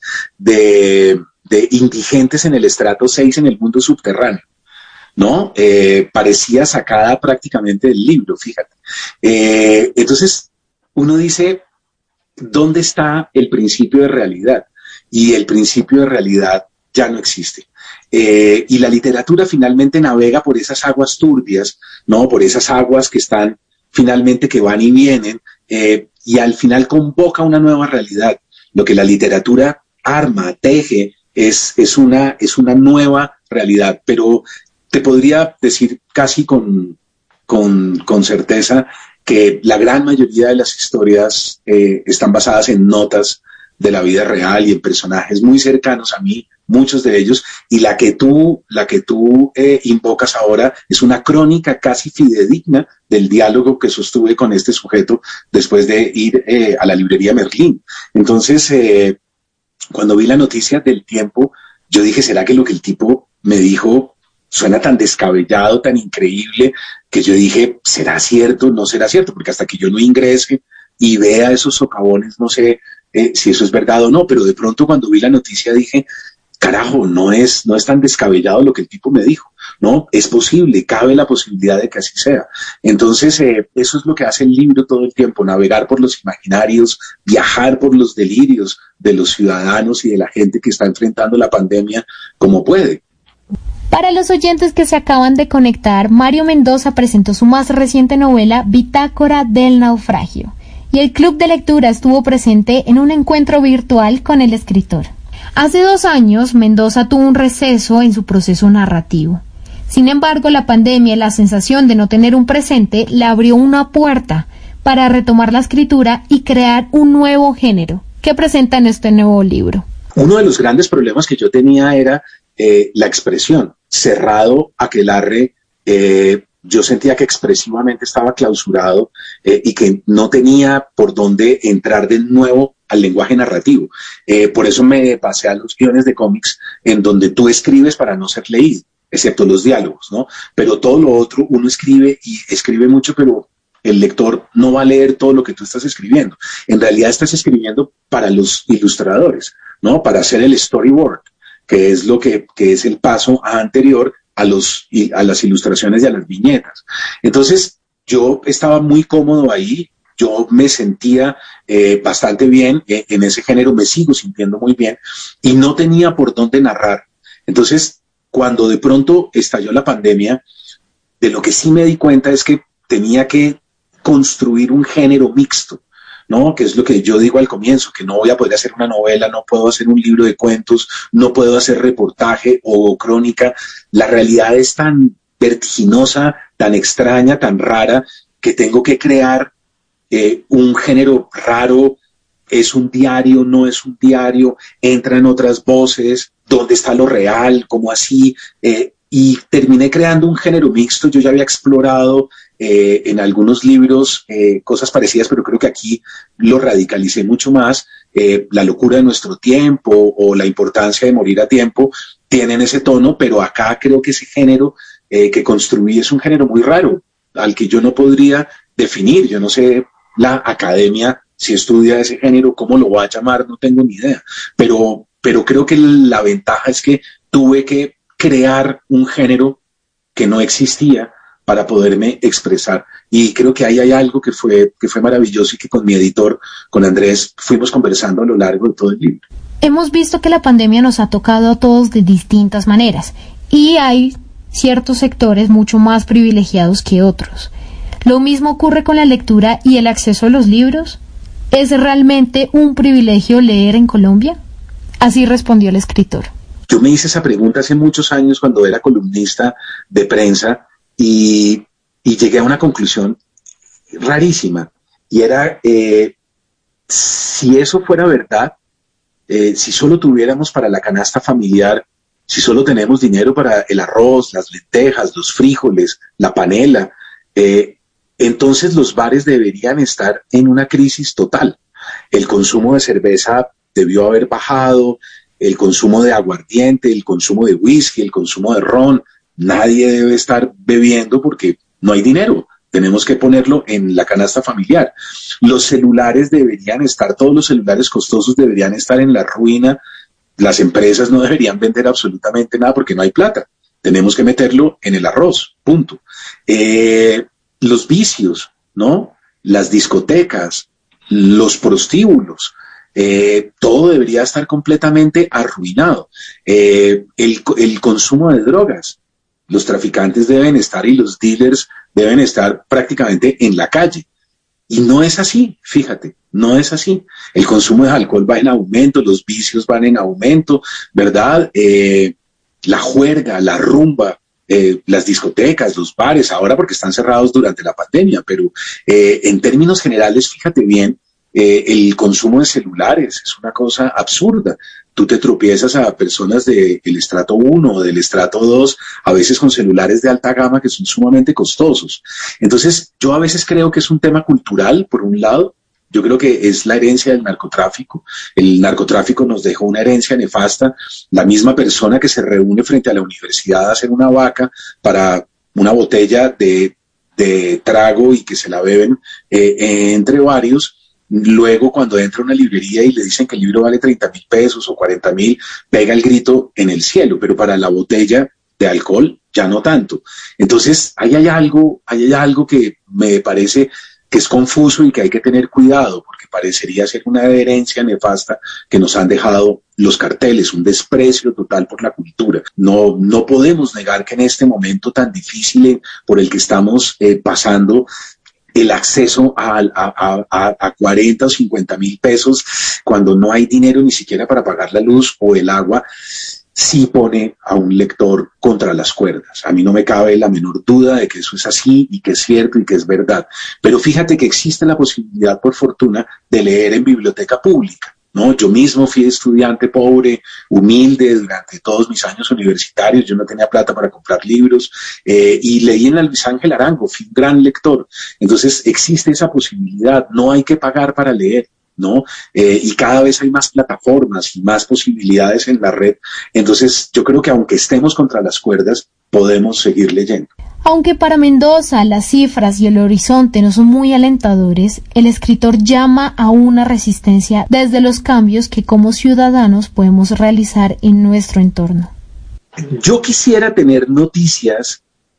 de, de indigentes en el estrato seis en el mundo subterráneo, ¿no? Eh, parecía sacada prácticamente del libro, fíjate. Eh, entonces, uno dice, ¿dónde está el principio de realidad? Y el principio de realidad ya no existe. Eh, y la literatura finalmente navega por esas aguas turbias, ¿no? Por esas aguas que están finalmente que van y vienen, eh, y al final convoca una nueva realidad. Lo que la literatura arma, teje, es, es, una, es una nueva realidad. Pero te podría decir casi con, con, con certeza que la gran mayoría de las historias eh, están basadas en notas de la vida real y en personajes muy cercanos a mí, muchos de ellos, y la que tú, la que tú eh, invocas ahora es una crónica casi fidedigna del diálogo que sostuve con este sujeto después de ir eh, a la librería Merlín. Entonces, eh, cuando vi la noticia del Tiempo, yo dije, ¿será que lo que el tipo me dijo suena tan descabellado, tan increíble, que yo dije, ¿será cierto? ¿No será cierto? Porque hasta que yo no ingrese y vea esos socavones, no sé eh, si eso es verdad o no, pero de pronto cuando vi la noticia dije, carajo, no es, no es tan descabellado lo que el tipo me dijo, ¿no? Es posible, cabe la posibilidad de que así sea. Entonces, eh, eso es lo que hace el libro todo el tiempo, navegar por los imaginarios, viajar por los delirios de los ciudadanos y de la gente que está enfrentando la pandemia como puede. Para los oyentes que se acaban de conectar, Mario Mendoza presentó su más reciente novela, Bitácora del Naufragio, y el Club de Lectura estuvo presente en un encuentro virtual con el escritor. Hace dos años, Mendoza tuvo un receso en su proceso narrativo. Sin embargo, la pandemia y la sensación de no tener un presente le abrió una puerta para retomar la escritura y crear un nuevo género que presenta en este nuevo libro. Uno de los grandes problemas que yo tenía era eh, la expresión. Cerrado aquelarre, eh, yo sentía que expresivamente estaba clausurado eh, y que no tenía por dónde entrar de nuevo al lenguaje narrativo. Eh, por eso me pasé a los guiones de cómics en donde tú escribes para no ser leído. excepto los diálogos, ¿no? Pero todo lo otro uno escribe y escribe mucho, pero el lector no va a leer todo lo que tú estás escribiendo. En realidad estás escribiendo para los ilustradores, ¿no? Para hacer el storyboard, que es lo que, que es el paso anterior a los, a las ilustraciones y a las viñetas. Entonces, yo estaba muy cómodo ahí, yo me sentía eh, bastante bien eh, en ese género, me sigo sintiendo muy bien, y no tenía por dónde narrar. Entonces, cuando de pronto estalló la pandemia, de lo que sí me di cuenta es que tenía que construir un género mixto, ¿no? Que es lo que yo digo al comienzo, que no voy a poder hacer una novela, no puedo hacer un libro de cuentos, no puedo hacer reportaje o crónica. La realidad es tan vertiginosa, tan extraña, tan rara, que tengo que crear eh, un género raro. ¿Es un diario? ¿No es un diario? ¿Entran otras voces? ¿Dónde está lo real? ¿Cómo así? Eh, y terminé creando un género mixto. Yo ya había explorado eh, en algunos libros eh, cosas parecidas, pero creo que aquí lo radicalicé mucho más. Eh, La locura de nuestro tiempo o La importancia de morir a tiempo tienen ese tono, pero acá creo que ese género eh, que construí es un género muy raro, al que yo no podría definir. Yo no sé la academia si estudia ese género, cómo lo va a llamar, no tengo ni idea. Pero, pero creo que la ventaja es que tuve que crear un género que no existía para poderme expresar. Y creo que ahí hay algo que fue, que fue maravilloso y que con mi editor, con Andrés, fuimos conversando a lo largo de todo el libro. Hemos visto que la pandemia nos ha tocado a todos de distintas maneras y hay ciertos sectores mucho más privilegiados que otros. ¿Lo mismo ocurre con la lectura y el acceso a los libros? ¿Es realmente un privilegio leer en Colombia? Así respondió el escritor. Yo me hice esa pregunta hace muchos años cuando era columnista de prensa y, y llegué a una conclusión rarísima. Y era, eh, si eso fuera verdad, eh, si solo tuviéramos para la canasta familiar, si solo tenemos dinero para el arroz, las lentejas, los frijoles, la panela, eh, entonces los bares deberían estar en una crisis total. El consumo de cerveza debió haber bajado, el consumo de aguardiente, el consumo de whisky, el consumo de ron. Nadie debe estar bebiendo porque no hay dinero. Tenemos que ponerlo en la canasta familiar. Los celulares deberían estar, todos los celulares costosos deberían estar en la ruina. Las empresas no deberían vender absolutamente nada porque no hay plata. Tenemos que meterlo en el arroz, punto. Eh, los vicios, ¿no? Las discotecas, los prostíbulos, eh, todo debería estar completamente arruinado. Eh, el, el consumo de drogas, los traficantes deben estar y los dealers deben estar prácticamente en la calle. Y no es así, fíjate, no es así. El consumo de alcohol va en aumento, los vicios van en aumento, ¿verdad? Eh, la juerga, la rumba, eh, las discotecas, los bares, ahora porque están cerrados durante la pandemia, pero eh, en términos generales, fíjate bien, eh, el consumo de celulares es una cosa absurda. Tú te tropiezas a personas del estrato uno o del estrato dos, a veces con celulares de alta gama que son sumamente costosos. Entonces, yo a veces creo que es un tema cultural, por un lado. Yo creo que es la herencia del narcotráfico. El narcotráfico nos dejó una herencia nefasta. La misma persona que se reúne frente a la universidad a hacer una vaca para una botella de, de trago y que se la beben eh, entre varios. Luego, cuando entra a una librería y le dicen que el libro vale treinta mil pesos o cuarenta mil, pega el grito en el cielo, pero para la botella de alcohol ya no tanto. Entonces, ahí hay algo, ahí hay algo que me parece que es confuso y que hay que tener cuidado, porque parecería ser una herencia nefasta que nos han dejado los carteles, un desprecio total por la cultura. No, no podemos negar que en este momento tan difícil por el que estamos eh, pasando, el acceso a, a, a, a cuarenta o cincuenta mil pesos cuando no hay dinero ni siquiera para pagar la luz o el agua, sí pone a un lector contra las cuerdas. A mí no me cabe la menor duda de que eso es así y que es cierto y que es verdad. Pero fíjate que existe la posibilidad, por fortuna, de leer en biblioteca pública, ¿no? Yo mismo fui estudiante pobre, humilde, durante todos mis años universitarios. Yo no tenía plata para comprar libros eh, y leí en la Luis Ángel Arango, fui un gran lector. Entonces existe esa posibilidad, no hay que pagar para leer, ¿no? Eh, y cada vez hay más plataformas y más posibilidades en la red. Entonces yo creo que aunque estemos contra las cuerdas, podemos seguir leyendo. Aunque para Mendoza las cifras y el horizonte no son muy alentadores, el escritor llama a una resistencia desde los cambios que como ciudadanos podemos realizar en nuestro entorno. Yo quisiera tener noticias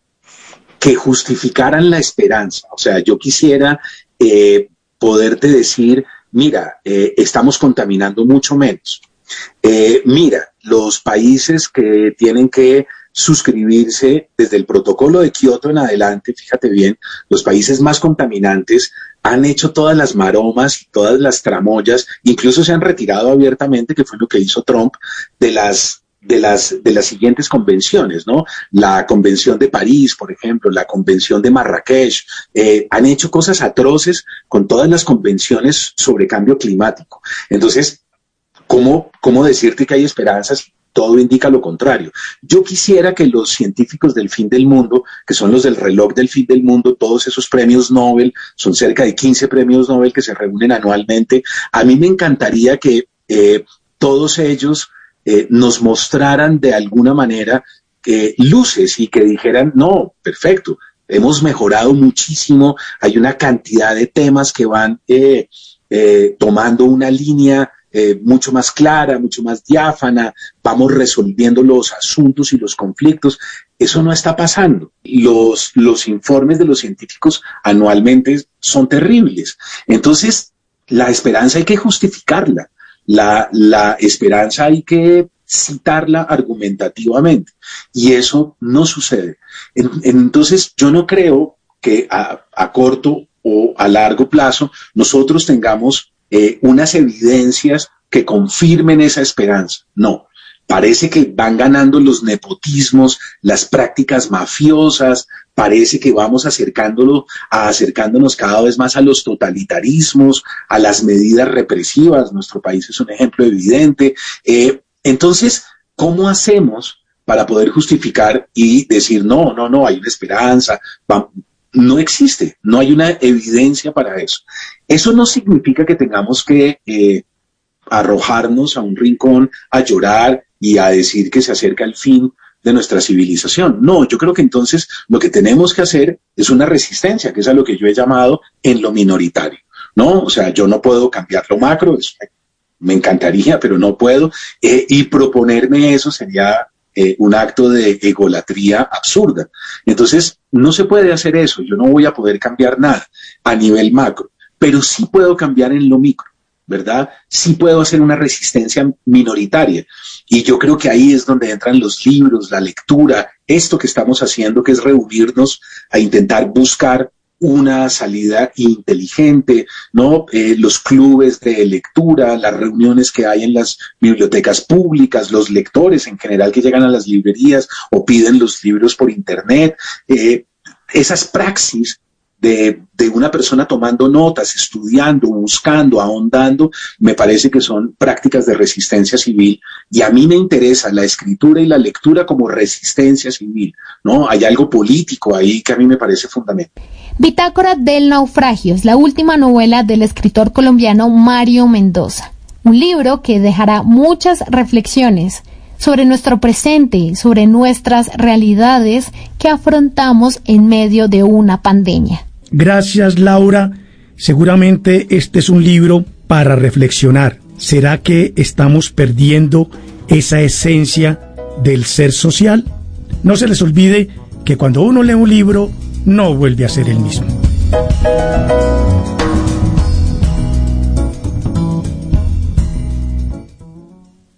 que justificaran la esperanza. O sea, yo quisiera eh, poderte decir, mira, eh, estamos contaminando mucho menos. Eh, mira, los países que tienen que suscribirse desde el protocolo de Kioto en adelante, fíjate bien, los países más contaminantes han hecho todas las maromas y todas las tramoyas, incluso se han retirado abiertamente, que fue lo que hizo Trump, de las de las de las siguientes convenciones, ¿no? La Convención de París, por ejemplo, la Convención de Marrakech, eh, han hecho cosas atroces con todas las convenciones sobre cambio climático. Entonces, ¿cómo, cómo decirte que hay esperanzas? Todo indica lo contrario. Yo quisiera que los científicos del fin del mundo, que son los del reloj del fin del mundo, todos esos premios Nobel, son cerca de quince premios Nobel que se reúnen anualmente, a mí me encantaría que eh, todos ellos eh, nos mostraran de alguna manera eh, luces y que dijeran, no, perfecto, hemos mejorado muchísimo, hay una cantidad de temas que van eh, eh, tomando una línea Eh, mucho más clara, mucho más diáfana, vamos resolviendo los asuntos y los conflictos. Eso no está pasando. Los, los informes de los científicos anualmente son terribles. Entonces, la esperanza hay que justificarla. La, la esperanza hay que citarla argumentativamente. Y eso no sucede. En, entonces, yo no creo que a, a corto o a largo plazo nosotros tengamos Eh, unas evidencias que confirmen esa esperanza. No, parece que van ganando los nepotismos, las prácticas mafiosas, parece que vamos acercándolo, a, acercándonos cada vez más a los totalitarismos, a las medidas represivas. Nuestro país es un ejemplo evidente. Eh, entonces, ¿cómo hacemos para poder justificar y decir, no, no, no, hay una esperanza, vamos? No existe, no hay una evidencia para eso. Eso no significa que tengamos que eh, arrojarnos a un rincón a llorar y a decir que se acerca el fin de nuestra civilización. No, yo creo que entonces lo que tenemos que hacer es una resistencia, que es a lo que yo he llamado en lo minoritario, ¿no? O sea, yo no puedo cambiar lo macro, eso me encantaría, pero no puedo, eh, y proponerme eso sería Eh, un acto de egolatría absurda. Entonces, no se puede hacer eso. Yo no voy a poder cambiar nada a nivel macro, pero sí puedo cambiar en lo micro, ¿verdad? Sí puedo hacer una resistencia minoritaria. Y yo creo que ahí es donde entran los libros, la lectura, esto que estamos haciendo, que es reunirnos a intentar buscar una salida inteligente, ¿no? Eh, los clubes de lectura, las reuniones que hay en las bibliotecas públicas, los lectores en general que llegan a las librerías o piden los libros por internet, eh, esas praxis de, de una persona tomando notas, estudiando, buscando, ahondando, me parece que son prácticas de resistencia civil, y a mí me interesa la escritura y la lectura como resistencia civil, ¿no? Hay algo político ahí que a mí me parece fundamental. Bitácora del naufragio es la última novela del escritor colombiano Mario Mendoza, un libro que dejará muchas reflexiones sobre nuestro presente, sobre nuestras realidades que afrontamos en medio de una pandemia. Gracias, Laura. Seguramente este es un libro para reflexionar. ¿Será que estamos perdiendo esa esencia del ser social? No se les olvide que cuando uno lee un libro, no vuelve a ser el mismo.